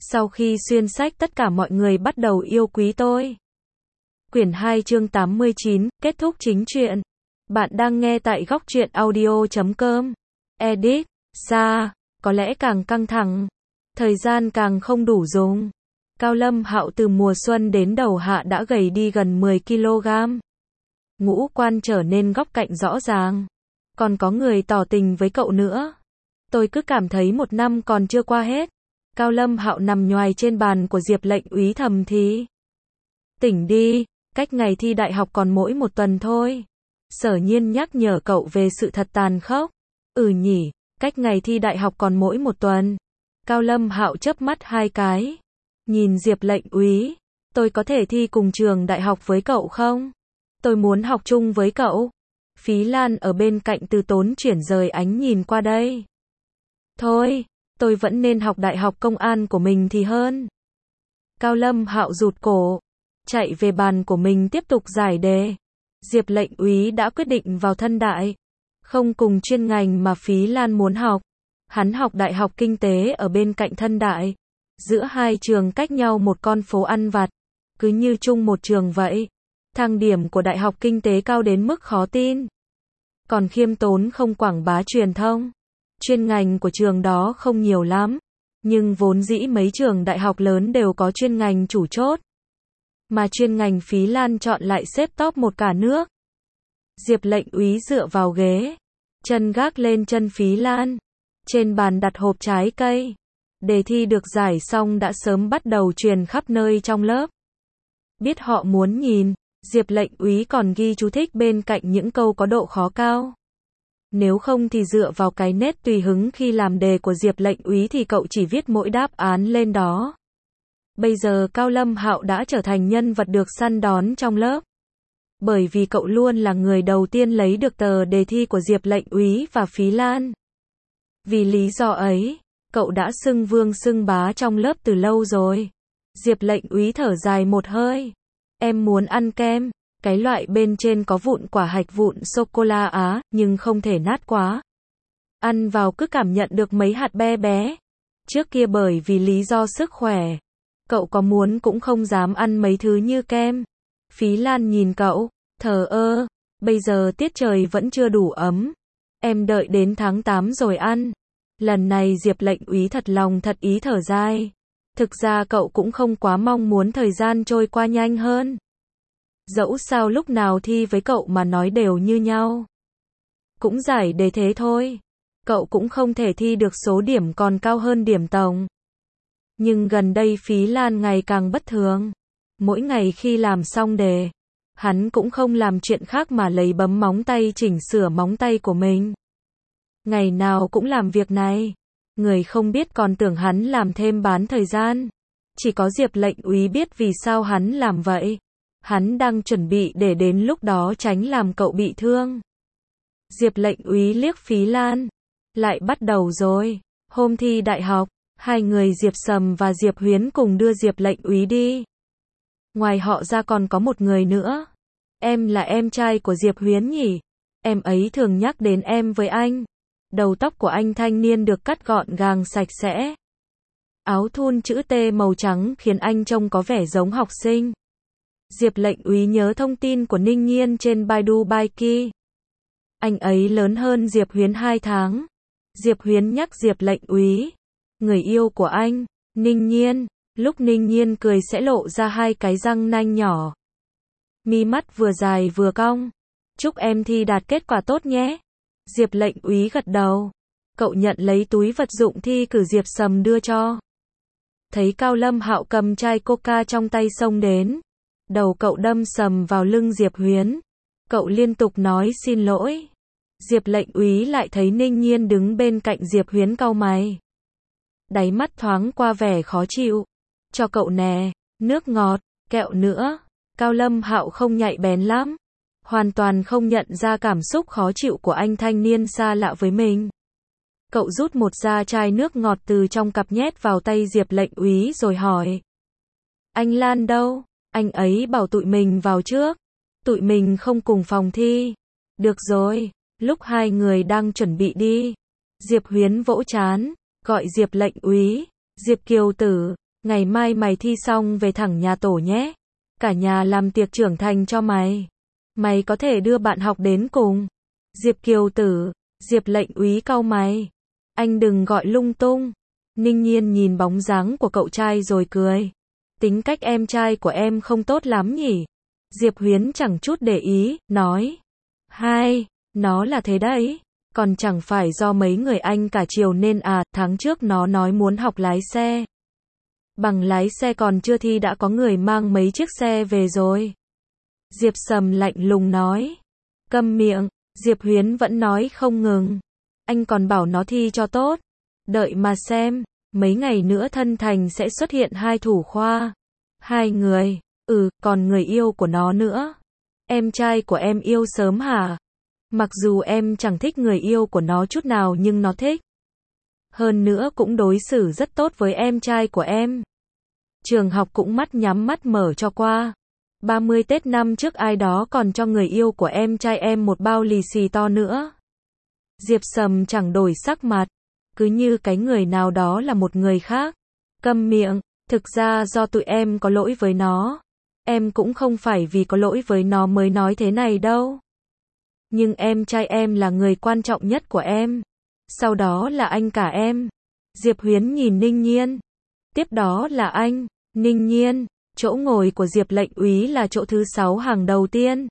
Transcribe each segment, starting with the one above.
Sau khi xuyên sách tất cả mọi người bắt đầu yêu quý tôi. Quyển 2 chương 89, kết thúc chính truyện. Bạn đang nghe tại góc truyện audio.com. Edit, Sa, có lẽ càng căng thẳng, thời gian càng không đủ dùng. Cao Lâm Hạo từ mùa xuân đến đầu hạ đã gầy đi gần 10 kg. Ngũ quan trở nên góc cạnh rõ ràng. Còn có người tỏ tình với cậu nữa. Tôi cứ cảm thấy một năm còn chưa qua hết. Cao Lâm Hạo nằm nhoài trên bàn của Diệp Lệnh Úy thầm thì. Tỉnh đi, cách ngày thi đại học còn mỗi một tuần thôi. Sở Nhiên nhắc nhở cậu về sự thật tàn khốc. Nhỉ, cách ngày thi đại học còn mỗi một tuần. Cao Lâm Hạo chớp mắt hai cái. Nhìn Diệp Lệnh Úy, tôi có thể thi cùng trường đại học với cậu không? Tôi muốn học chung với cậu. Phí Lan ở bên cạnh từ tốn chuyển rời ánh nhìn qua đây. Thôi, tôi vẫn nên học đại học công an của mình thì hơn. Cao Lâm Hạo rụt cổ, chạy về bàn của mình tiếp tục giải đề. Diệp Lệnh Úy đã quyết định vào thân đại, không cùng chuyên ngành mà Phí Lan muốn học. Hắn học đại học kinh tế ở bên cạnh thân đại. Giữa hai trường cách nhau một con phố ăn vặt, cứ như chung một trường vậy. Thang điểm của đại học kinh tế cao đến mức khó tin. Còn khiêm tốn không quảng bá truyền thông. Chuyên ngành của trường đó không nhiều lắm, nhưng vốn dĩ mấy trường đại học lớn đều có chuyên ngành chủ chốt. Mà chuyên ngành Phí Lan chọn lại xếp top một cả nước. Diệp Lệnh Úy dựa vào ghế, chân gác lên chân Phí Lan. Trên bàn đặt hộp trái cây. Đề thi được giải xong đã sớm bắt đầu truyền khắp nơi trong lớp. Biết họ muốn nhìn, Diệp Lệnh Úy còn ghi chú thích bên cạnh những câu có độ khó cao. Nếu không thì dựa vào cái nét tùy hứng khi làm đề của Diệp Lệnh Úy thì cậu chỉ viết mỗi đáp án lên đó. Bây giờ Cao Lâm Hạo đã trở thành nhân vật được săn đón trong lớp. Bởi vì cậu luôn là người đầu tiên lấy được tờ đề thi của Diệp Lệnh Úy và Phí Lan. Vì lý do ấy, cậu đã xưng vương xưng bá trong lớp từ lâu rồi. Diệp Lệnh Úy thở dài một hơi. Em muốn ăn kem, cái loại bên trên có vụn quả hạch vụn sô-cô-la Á, nhưng không thể nát quá. Ăn vào cứ cảm nhận được mấy hạt bé bé. Trước kia bởi vì lý do sức khỏe, cậu có muốn cũng không dám ăn mấy thứ như kem. Phí Lan nhìn cậu, thờ ơ, bây giờ tiết trời vẫn chưa đủ ấm. Em đợi đến tháng 8 rồi ăn. Lần này Diệp Lệnh Úy thật lòng thật ý thở dài. Thực ra cậu cũng không quá mong muốn thời gian trôi qua nhanh hơn. Dẫu sao lúc nào thi với cậu mà nói đều như nhau. Cũng giải đề thế thôi. Cậu cũng không thể thi được số điểm còn cao hơn điểm tổng. Nhưng gần đây Phí Lan ngày càng bất thường. Mỗi ngày khi làm xong đề, hắn cũng không làm chuyện khác mà lấy bấm móng tay chỉnh sửa móng tay của mình. Ngày nào cũng làm việc này. Người không biết còn tưởng hắn làm thêm bán thời gian. Chỉ có Diệp Lệnh Úy biết vì sao hắn làm vậy. Hắn đang chuẩn bị để đến lúc đó tránh làm cậu bị thương. Diệp Lệnh Úy liếc Phí Lan. Lại bắt đầu rồi. Hôm thi đại học, hai người Diệp Sầm và Diệp Huyến cùng đưa Diệp Lệnh Úy đi. Ngoài họ ra còn có một người nữa. Em là em trai của Diệp Huyến nhỉ? Em ấy thường nhắc đến em với anh. Đầu tóc của anh thanh niên được cắt gọn gàng sạch sẽ. Áo thun chữ T màu trắng khiến anh trông có vẻ giống học sinh. Diệp Lệnh Úy nhớ thông tin của Ninh Nhiên trên Baidu Baiki. Anh ấy lớn hơn Diệp Huyến 2 tháng. Diệp Huyến nhắc Diệp Lệnh Úy. Người yêu của anh, Ninh Nhiên. Lúc Ninh Nhiên cười sẽ lộ ra hai cái răng nanh nhỏ. Mi mắt vừa dài vừa cong. Chúc em thi đạt kết quả tốt nhé. Diệp Lệnh Úy gật đầu. Cậu nhận lấy túi vật dụng thi cử Diệp Sầm đưa cho. Thấy Cao Lâm Hạo cầm chai coca trong tay xông đến. Đầu cậu đâm sầm vào lưng Diệp Huyến. Cậu liên tục nói xin lỗi. Diệp Lệnh Úy lại thấy Ninh Nhiên đứng bên cạnh Diệp Huyến cau mày. Đáy mắt thoáng qua vẻ khó chịu. Cho cậu nè, nước ngọt, kẹo nữa. Cao Lâm Hạo không nhạy bén lắm. Hoàn toàn không nhận ra cảm xúc khó chịu của anh thanh niên xa lạ với mình. Cậu rút một da chai nước ngọt từ trong cặp nhét vào tay Diệp Lệnh Úy rồi hỏi. Anh Lan đâu? Anh ấy bảo tụi mình vào trước. Tụi mình không cùng phòng thi. Được rồi, lúc hai người đang chuẩn bị đi. Diệp Huyến vỗ trán, gọi Diệp Lệnh Úy. Diệp Kiều Tử, Ngày mai mày thi xong về thẳng nhà tổ nhé. Cả nhà làm tiệc trưởng thành cho mày. Mày có thể đưa bạn học đến cùng. Diệp Kiều Tử, Diệp lệnh úy cau mày. Anh đừng gọi lung tung. Ninh Nhiên nhìn bóng dáng của cậu trai rồi cười. Tính cách em trai của em không tốt lắm nhỉ? Diệp Huyến chẳng chút để ý, nói. Hai, nó là thế đấy. Còn chẳng phải do mấy người anh cả chiều nên à, tháng trước nó nói muốn học lái xe. Bằng lái xe còn chưa thi đã có người mang mấy chiếc xe về rồi. Diệp Sầm lạnh lùng nói. Câm miệng, Diệp Huyến vẫn nói không ngừng. Anh còn bảo nó thi cho tốt. Đợi mà xem, mấy ngày nữa Thân Thành sẽ xuất hiện hai thủ khoa. Hai người, còn người yêu của nó nữa. Em trai của em yêu sớm hả? Mặc dù em chẳng thích người yêu của nó chút nào nhưng nó thích. Hơn nữa cũng đối xử rất tốt với em trai của em. Trường học cũng mắt nhắm mắt mở cho qua. 30 Tết năm trước ai đó còn cho người yêu của em trai em một bao lì xì to nữa. Diệp Sầm chẳng đổi sắc mặt. Cứ như cái người nào đó là một người khác. Câm miệng, thực ra do tụi em có lỗi với nó. Em cũng không phải vì có lỗi với nó mới nói thế này đâu. Nhưng em trai em là người quan trọng nhất của em. Sau đó là anh cả em. Diệp Huyến nhìn Ninh Nhiên. Tiếp đó là anh, Ninh Nhiên. Chỗ ngồi của Diệp lệnh úy là chỗ thứ 6 hàng đầu tiên.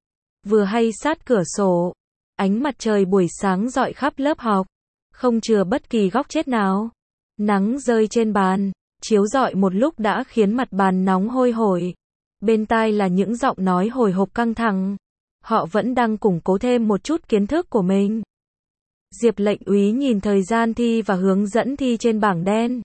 Vừa hay sát cửa sổ. Ánh mặt trời buổi sáng rọi khắp lớp học. Không chừa bất kỳ góc chết nào. Nắng rơi trên bàn, chiếu rọi một lúc đã khiến mặt bàn nóng hôi hổi. Bên tai là những giọng nói hồi hộp căng thẳng. Họ vẫn đang củng cố thêm một chút kiến thức của mình. Diệp lệnh úy nhìn thời gian thi và hướng dẫn thi trên bảng đen.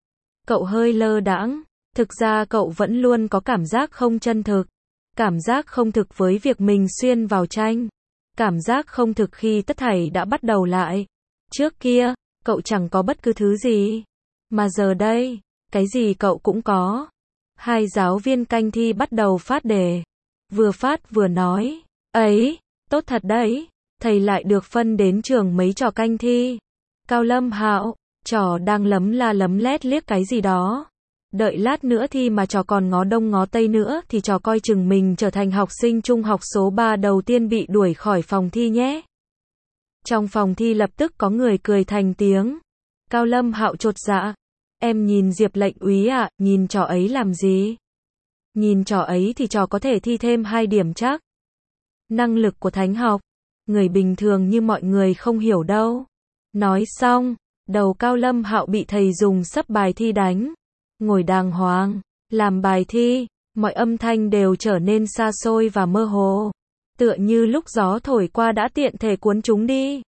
Cậu hơi lơ đãng. Thực ra cậu vẫn luôn có cảm giác không chân thực. Cảm giác không thực với việc mình xuyên vào tranh. Cảm giác không thực khi tất thảy đã bắt đầu lại. Trước kia, cậu chẳng có bất cứ thứ gì. Mà giờ đây, cái gì cậu cũng có. Hai giáo viên canh thi bắt đầu phát đề. Vừa phát vừa nói. Ấy, tốt thật đấy. Thầy lại được phân đến trường mấy trò canh thi. Cao Lâm Hạo, trò đang lấm la lấm lét liếc cái gì đó. Đợi lát nữa thi mà trò còn ngó đông ngó tây nữa thì trò coi chừng mình trở thành học sinh trung học số 3 đầu tiên bị đuổi khỏi phòng thi nhé. Trong phòng thi lập tức có người cười thành tiếng. Cao Lâm Hạo chột dạ. Em nhìn Diệp lệnh úy ạ, nhìn trò ấy làm gì? Nhìn trò ấy thì trò có thể thi thêm 2 điểm chắc. Năng lực của thánh học. Người bình thường như mọi người không hiểu đâu. Nói xong, đầu Cao Lâm Hạo bị thầy dùng sấp bài thi đánh. Ngồi đàng hoàng, làm bài thi, mọi âm thanh đều trở nên xa xôi và mơ hồ. Tựa như lúc gió thổi qua đã tiện thể cuốn chúng đi.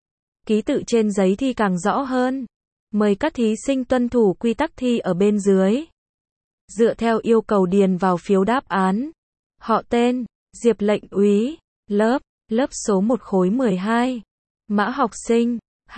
Ký tự trên giấy thi càng rõ hơn. Mời các thí sinh tuân thủ quy tắc thi ở bên dưới. Dựa theo yêu cầu điền vào phiếu đáp án. Họ tên, Diệp lệnh úy, lớp số 1 khối 12. Mã học sinh,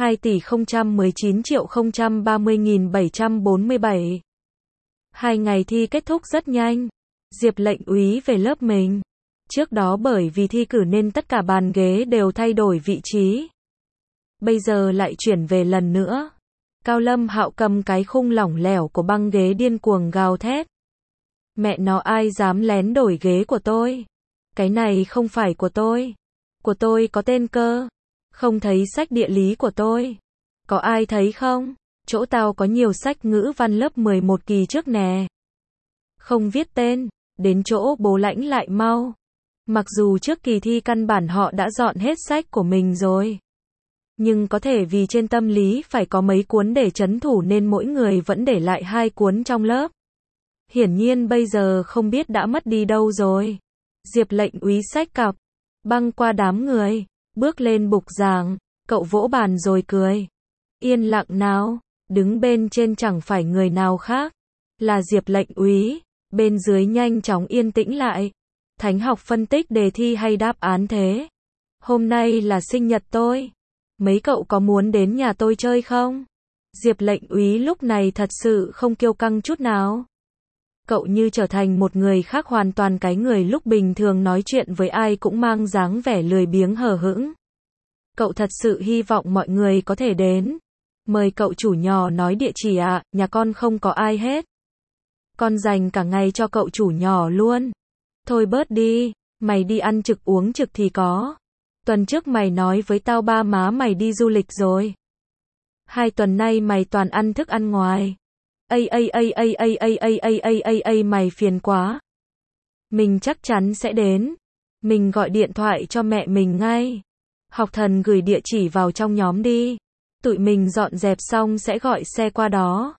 2.019.030.747. 2 ngày thi kết thúc rất nhanh. Diệp lệnh úy về lớp mình. Trước đó bởi vì thi cử nên tất cả bàn ghế đều thay đổi vị trí. Bây giờ lại chuyển về lần nữa. Cao Lâm Hạo cầm cái khung lỏng lẻo của băng ghế điên cuồng gào thét. Mẹ nó, ai dám lén đổi ghế của tôi? Cái này không phải của tôi. Của tôi có tên cơ. Không thấy sách địa lý của tôi. Có ai thấy không? Chỗ tao có nhiều sách ngữ văn lớp 11 kỳ trước nè. Không viết tên. Đến chỗ bố lãnh lại mau. Mặc dù trước kỳ thi căn bản họ đã dọn hết sách của mình rồi. Nhưng có thể vì trên tâm lý phải có mấy cuốn để trấn thủ nên mỗi người vẫn để lại 2 cuốn trong lớp. Hiển nhiên bây giờ không biết đã mất đi đâu rồi. Diệp lệnh úy xách cặp, băng qua đám người, bước lên bục giảng, cậu vỗ bàn rồi cười. Yên lặng nào, đứng bên trên chẳng phải người nào khác, là Diệp lệnh úy, bên dưới nhanh chóng yên tĩnh lại. Thánh học phân tích đề thi hay đáp án thế? Hôm nay là sinh nhật tôi. Mấy cậu có muốn đến nhà tôi chơi không? Diệp lệnh úy lúc này thật sự không kiêu căng chút nào. Cậu như trở thành một người khác hoàn toàn, cái người lúc bình thường nói chuyện với ai cũng mang dáng vẻ lười biếng hờ hững. Cậu thật sự hy vọng mọi người có thể đến. Mời cậu chủ nhỏ nói địa chỉ ạ, nhà con không có ai hết. Con dành cả ngày cho cậu chủ nhỏ luôn. Thôi bớt đi, mày đi ăn trực uống trực thì có. Tuần trước mày nói với tao ba má mày đi du lịch rồi. 2 tuần nay mày toàn ăn thức ăn ngoài. Mày phiền quá. Mình chắc chắn sẽ đến. Mình gọi điện thoại cho mẹ mình ngay. Học Thần gửi địa chỉ vào trong nhóm đi. Tụi mình dọn dẹp xong sẽ gọi xe qua đó.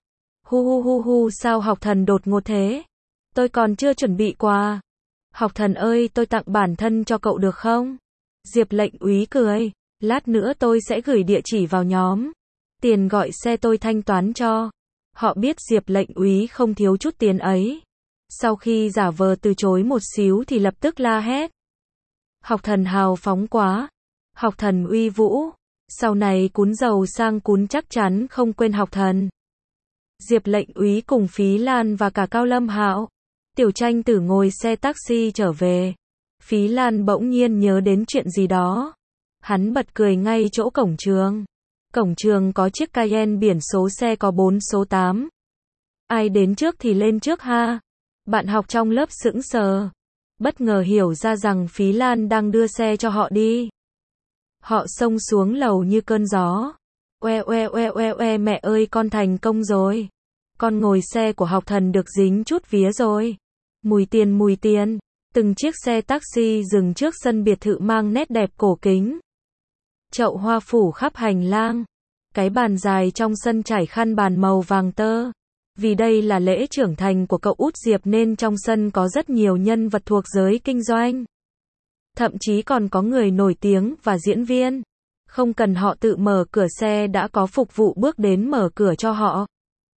Sao Học Thần đột ngột thế? Tôi còn chưa chuẩn bị quà. Học Thần ơi, tôi tặng bản thân cho cậu được không? Diệp Lệnh Úy cười. Lát nữa tôi sẽ gửi địa chỉ vào nhóm. Tiền gọi xe tôi thanh toán cho. Họ biết Diệp Lệnh Úy không thiếu chút tiền ấy. Sau khi giả vờ từ chối một xíu thì lập tức la hét. Học Thần hào phóng quá. Học Thần uy vũ. Sau này cún giàu sang cún chắc chắn không quên Học Thần. Diệp Lệnh Úy cùng Phí Lan và cả Cao Lâm Hạo, Tiểu Tranh Tử ngồi xe taxi trở về. Phí Lan bỗng nhiên nhớ đến chuyện gì đó. Hắn bật cười ngay chỗ cổng trường. Cổng trường có chiếc Cayenne biển số xe có 4 số 8. Ai đến trước thì lên trước ha. Bạn học trong lớp sững sờ. Bất ngờ hiểu ra rằng Phí Lan đang đưa xe cho họ đi. Họ xông xuống lầu như cơn gió. Mẹ ơi, con thành công rồi. Con ngồi xe của Học Thần được dính chút vía rồi. Mùi tiền. Từng chiếc xe taxi dừng trước sân biệt thự mang nét đẹp cổ kính. Chậu hoa phủ khắp hành lang. Cái bàn dài trong sân trải khăn bàn màu vàng tơ. Vì đây là lễ trưởng thành của cậu út Diệp nên trong sân có rất nhiều nhân vật thuộc giới kinh doanh. Thậm chí còn có người nổi tiếng và diễn viên. Không cần họ tự mở cửa xe đã có phục vụ bước đến mở cửa cho họ.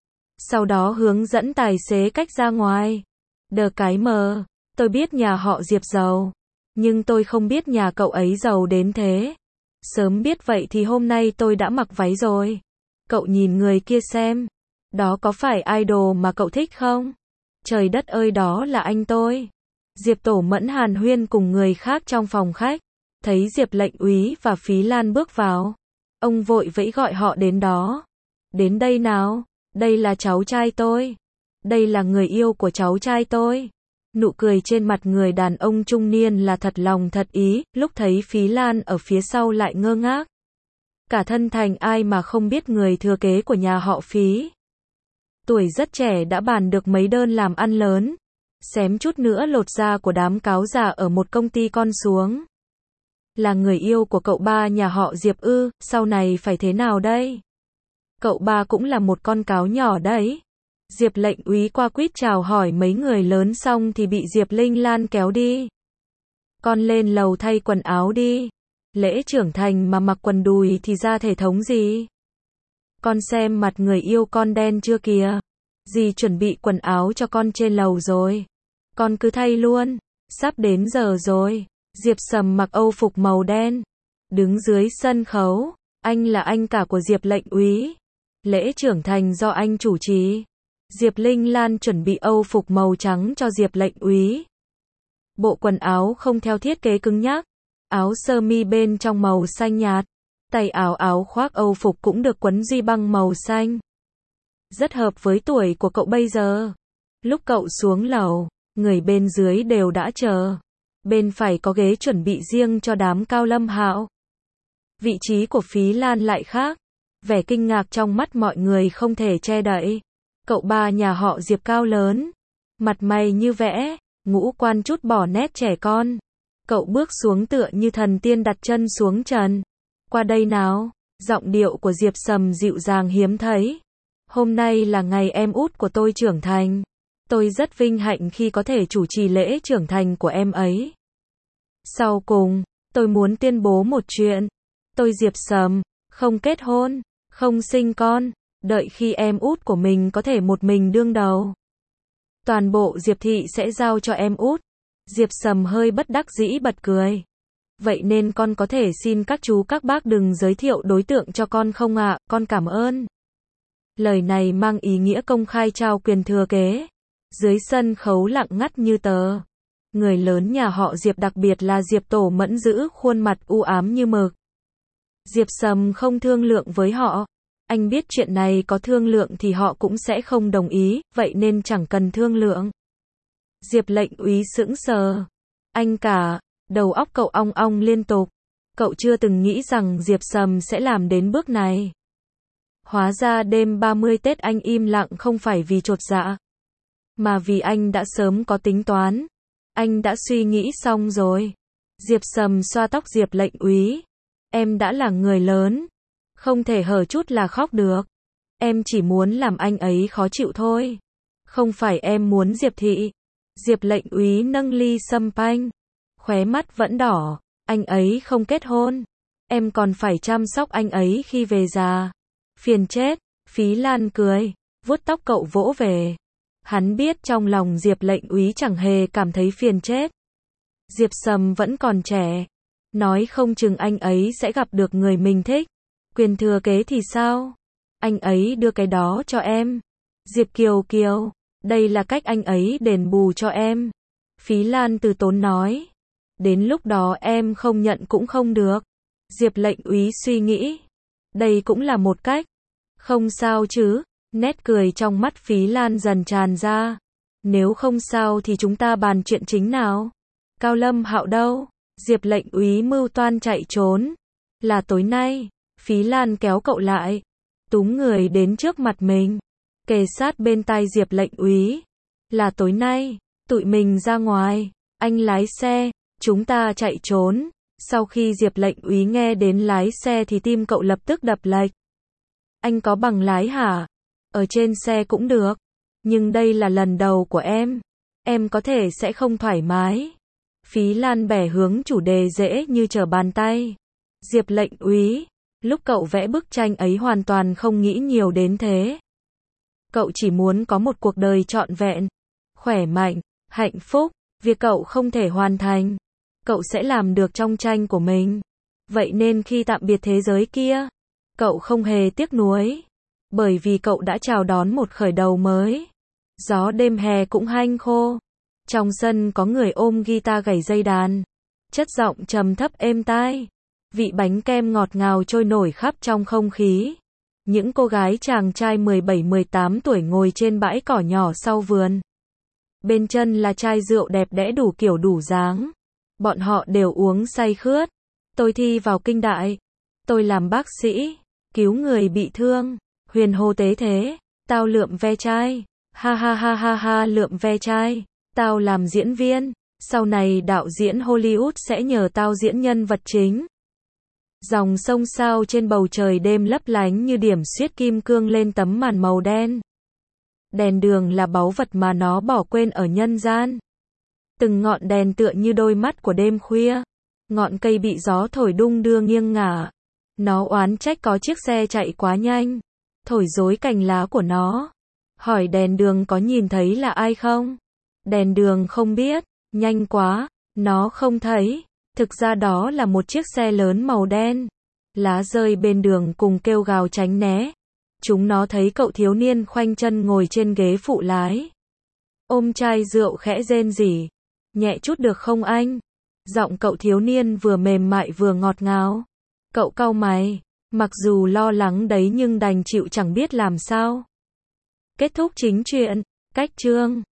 Sau đó hướng dẫn tài xế cách ra ngoài. Đờ cái mờ, tôi biết nhà họ Diệp giàu. Nhưng tôi không biết nhà cậu ấy giàu đến thế. Sớm biết vậy thì hôm nay tôi đã mặc váy rồi. Cậu nhìn người kia xem. Đó có phải idol mà cậu thích không? Trời đất ơi, đó là anh tôi. Diệp Tổ Mẫn hàn huyên cùng người khác trong phòng khách. Thấy Diệp Lệnh Úy và Phí Lan bước vào. Ông vội vẫy gọi họ đến đó. Đến đây nào, đây là cháu trai tôi. Đây là người yêu của cháu trai tôi. Nụ cười trên mặt người đàn ông trung niên là thật lòng thật ý, lúc thấy Phí Lan ở phía sau lại ngơ ngác. Cả thân thành ai mà không biết người thừa kế của nhà họ Phí. Tuổi rất trẻ đã bàn được mấy đơn làm ăn lớn. Xém chút nữa lột da của đám cáo già ở một công ty con xuống. Là người yêu của cậu ba nhà họ Diệp ư, sau này phải thế nào đây? Cậu ba cũng là một con cáo nhỏ đấy. Diệp Lệnh Úy qua quýt chào hỏi mấy người lớn xong thì bị Diệp Linh Lan kéo đi. Con lên lầu thay quần áo đi. Lễ trưởng thành mà mặc quần đùi thì ra thể thống gì? Con xem mặt người yêu con đen chưa kìa. Dì chuẩn bị quần áo cho con trên lầu rồi. Con cứ thay luôn. Sắp đến giờ rồi. Diệp Sầm mặc âu phục màu đen. Đứng dưới sân khấu. Anh là anh cả của Diệp Lệnh Úy. Lễ trưởng thành do anh chủ trì. Diệp Linh Lan chuẩn bị âu phục màu trắng cho Diệp Lệnh Úy. Bộ quần áo không theo thiết kế cứng nhắc. Áo sơ mi bên trong màu xanh nhạt. Tay áo khoác âu phục cũng được quấn duy băng màu xanh. Rất hợp với tuổi của cậu bây giờ. Lúc cậu xuống lầu, người bên dưới đều đã chờ. Bên phải có ghế chuẩn bị riêng cho đám Cao Lâm Hạo. Vị trí của Phí Lan lại khác. Vẻ kinh ngạc trong mắt mọi người không thể che đậy. Cậu ba nhà họ Diệp cao lớn. Mặt mày như vẽ, ngũ quan chút bỏ nét trẻ con. Cậu bước xuống tựa như thần tiên đặt chân xuống trần. Qua đây nào. Giọng điệu của Diệp Sầm dịu dàng hiếm thấy. Hôm nay là ngày em út của tôi trưởng thành. Tôi rất vinh hạnh khi có thể chủ trì lễ trưởng thành của em ấy. Sau cùng, tôi muốn tuyên bố một chuyện. Tôi Diệp Sầm, không kết hôn, không sinh con, đợi khi em út của mình có thể một mình đương đầu. Toàn bộ Diệp thị sẽ giao cho em út. Diệp Sầm hơi bất đắc dĩ bật cười. Vậy nên con có thể xin các chú các bác đừng giới thiệu đối tượng cho con không ạ, con cảm ơn. Lời này mang ý nghĩa công khai trao quyền thừa kế. Dưới sân khấu lặng ngắt như tờ. Người lớn nhà họ Diệp đặc biệt là Diệp Tổ Mẫn giữ khuôn mặt u ám như mực. Diệp Sầm không thương lượng với họ. Anh biết chuyện này có thương lượng thì họ cũng sẽ không đồng ý, vậy nên chẳng cần thương lượng. Diệp lệnh úy sững sờ. Anh cả, đầu óc cậu ong ong liên tục. Cậu chưa từng nghĩ rằng Diệp Sầm sẽ làm đến bước này. Hóa ra đêm 30 Tết anh im lặng không phải vì chột dạ, mà vì anh đã sớm có tính toán. Anh đã suy nghĩ xong rồi. Diệp Sầm xoa tóc Diệp lệnh úy. Em đã là người lớn, không thể hở chút là khóc được. Em chỉ muốn làm anh ấy khó chịu thôi. Không phải em muốn Diệp thị. Diệp lệnh úy nâng ly sâm panh, khóe mắt vẫn đỏ. Anh ấy không kết hôn, em còn phải chăm sóc anh ấy khi về già. Phiền chết. Phí Lan cười, vuốt tóc cậu vỗ về. Hắn biết trong lòng Diệp lệnh úy chẳng hề cảm thấy phiền chết. Diệp Sầm vẫn còn trẻ, nói không chừng anh ấy sẽ gặp được người mình thích. Quyền thừa kế thì sao? Anh ấy đưa cái đó cho em. Diệp Kiều Kiều, đây là cách anh ấy đền bù cho em. Phí Lan từ tốn nói. Đến lúc đó em không nhận cũng không được. Diệp lệnh úy suy nghĩ. Đây cũng là một cách. Không sao chứ. Nét cười trong mắt Phí Lan dần tràn ra. Nếu không sao thì chúng ta bàn chuyện chính nào. Cao Lâm Hạo đâu? Diệp lệnh úy mưu toan chạy trốn. Là tối nay. Phí Lan kéo cậu lại, túm người đến trước mặt mình, kề sát bên tai Diệp lệnh úy. Là tối nay, tụi mình ra ngoài, anh lái xe, chúng ta chạy trốn. Sau khi Diệp lệnh úy nghe đến lái xe thì tim cậu lập tức đập lệch. Anh có bằng lái hả? Ở trên xe cũng được, nhưng đây là lần đầu của em có thể sẽ không thoải mái. Phí Lan bẻ hướng chủ đề dễ như trở bàn tay. Diệp lệnh úy, lúc cậu vẽ bức tranh ấy hoàn toàn không nghĩ nhiều đến thế. Cậu chỉ muốn có một cuộc đời trọn vẹn, khỏe mạnh, hạnh phúc. Việc cậu không thể hoàn thành, cậu sẽ làm được trong tranh của mình. Vậy nên khi tạm biệt thế giới kia, cậu không hề tiếc nuối, bởi vì cậu đã chào đón một khởi đầu mới. Gió đêm hè cũng hanh khô. Trong sân có người ôm guitar gảy dây đàn, chất giọng trầm thấp êm tai. Vị bánh kem ngọt ngào trôi nổi khắp trong không khí. Những cô gái chàng trai 17-18 tuổi ngồi trên bãi cỏ nhỏ sau vườn. Bên chân là chai rượu đẹp đẽ đủ kiểu đủ dáng. Bọn họ đều uống say khướt. Tôi thi vào kinh đại. Tôi làm bác sĩ, cứu người bị thương. Huyền hồ tế thế. Tao lượm ve chai. Ha ha ha ha ha, lượm ve chai. Tao làm diễn viên. Sau này đạo diễn Hollywood sẽ nhờ tao diễn nhân vật chính. Dòng sông sao trên bầu trời đêm lấp lánh như điểm xuyết kim cương lên tấm màn màu đen. Đèn đường là báu vật mà nó bỏ quên ở nhân gian. Từng ngọn đèn tựa như đôi mắt của đêm khuya. Ngọn cây bị gió thổi đung đưa nghiêng ngả. Nó oán trách có chiếc xe chạy quá nhanh, thổi rối cành lá của nó. Hỏi đèn đường có nhìn thấy là ai không? Đèn đường không biết. Nhanh quá, nó không thấy. Thực ra đó là một chiếc xe lớn màu đen. Lá rơi bên đường cùng kêu gào tránh né. Chúng nó thấy cậu thiếu niên khoanh chân ngồi trên ghế phụ lái, ôm chai rượu khẽ rên rỉ. Nhẹ chút được không anh? Giọng cậu thiếu niên vừa mềm mại vừa ngọt ngào. Cậu cau mày, mặc dù lo lắng đấy nhưng đành chịu chẳng biết làm sao. Kết thúc chính truyện. Cách chương